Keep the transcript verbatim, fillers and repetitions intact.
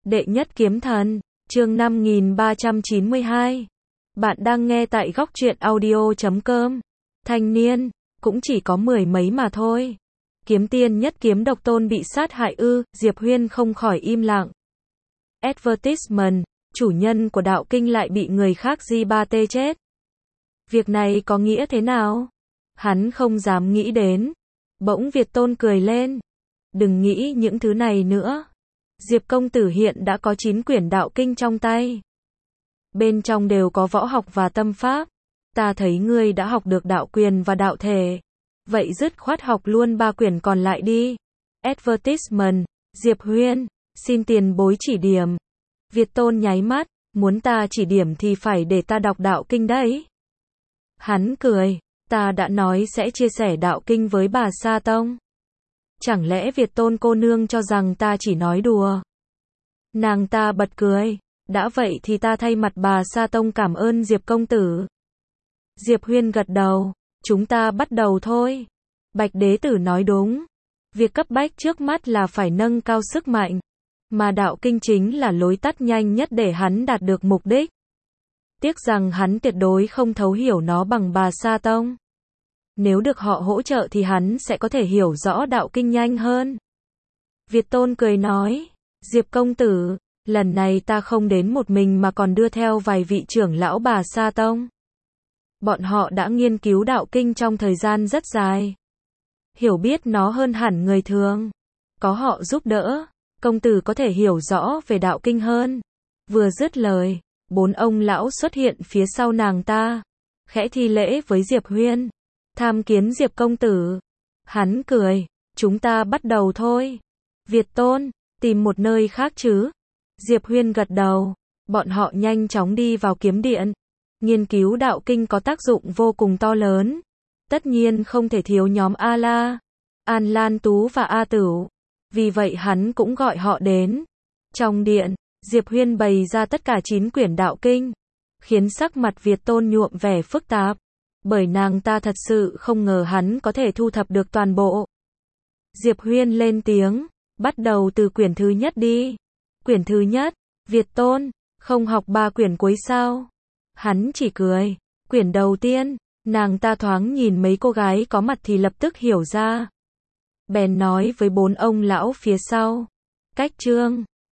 Đệ nhất kiếm thần, chương năm nghìn ba trăm chín mươi hai. Bạn đang nghe tại góc truyện audio chấm com. Thanh niên, cũng chỉ có mười mấy mà thôi. Kiếm tiên nhất kiếm độc tôn bị sát hại ư, Diệp Huyên không khỏi im lặng. Advertisement, chủ nhân của đạo kinh lại bị người khác gi ba tê chết. Việc này có nghĩa thế nào? Hắn không dám nghĩ đến. Bỗng Việt Tôn cười lên. Đừng nghĩ những thứ này nữa. Diệp công tử hiện đã có chín quyển đạo kinh trong tay. Bên trong đều có võ học và tâm pháp. Ta thấy ngươi đã học được đạo quyền và đạo thể. Vậy dứt khoát học luôn ba quyển còn lại đi. Advertisement, Diệp Huyên, xin tiền bối chỉ điểm. Việt Tôn nháy mắt, muốn ta chỉ điểm thì phải để ta đọc đạo kinh đấy. Hắn cười, ta đã nói sẽ chia sẻ đạo kinh với bà Sa Tông. Chẳng lẽ Việt Tôn cô nương cho rằng ta chỉ nói đùa? Nàng ta bật cười, đã vậy thì ta thay mặt bà Sa Tông cảm ơn Diệp công tử. Diệp Huyên gật đầu, chúng ta bắt đầu thôi. Bạch đế tử nói đúng. Việc cấp bách trước mắt là phải nâng cao sức mạnh. Mà đạo kinh chính là lối tắt nhanh nhất để hắn đạt được mục đích. Tiếc rằng hắn tuyệt đối không thấu hiểu nó bằng bà Sa Tông. Nếu được họ hỗ trợ thì hắn sẽ có thể hiểu rõ đạo kinh nhanh hơn. Việt Tôn cười nói, Diệp công tử, lần này ta không đến một mình mà còn đưa theo vài vị trưởng lão bà Sa Tông. Bọn họ đã nghiên cứu đạo kinh trong thời gian rất dài. Hiểu biết nó hơn hẳn người thường. Có họ giúp đỡ, công tử có thể hiểu rõ về đạo kinh hơn. Vừa dứt lời, bốn ông lão xuất hiện phía sau nàng ta. Khẽ thi lễ với Diệp Huyên. Tham kiến Diệp công tử. Hắn cười, chúng ta bắt đầu thôi. Việt Tôn, tìm một nơi khác chứ? Diệp Huyên gật đầu. Bọn họ nhanh chóng đi vào kiếm điện. Nghiên cứu đạo kinh có tác dụng vô cùng to lớn. Tất nhiên không thể thiếu nhóm A-la, An Lan Tú và A Tửu. Vì vậy hắn cũng gọi họ đến. Trong điện, Diệp Huyên bày ra tất cả chín quyển đạo kinh. Khiến sắc mặt Việt Tôn nhuộm vẻ phức tạp. Bởi nàng ta thật sự không ngờ hắn có thể thu thập được toàn bộ. Diệp Huyên lên tiếng, bắt đầu từ quyển thứ nhất đi. Quyển thứ nhất, Việt Tôn, không học ba quyển cuối sao? Hắn chỉ cười. Quyển đầu tiên, nàng ta thoáng nhìn mấy cô gái có mặt thì lập tức hiểu ra. Bèn nói với bốn ông lão phía sau. Cách chương,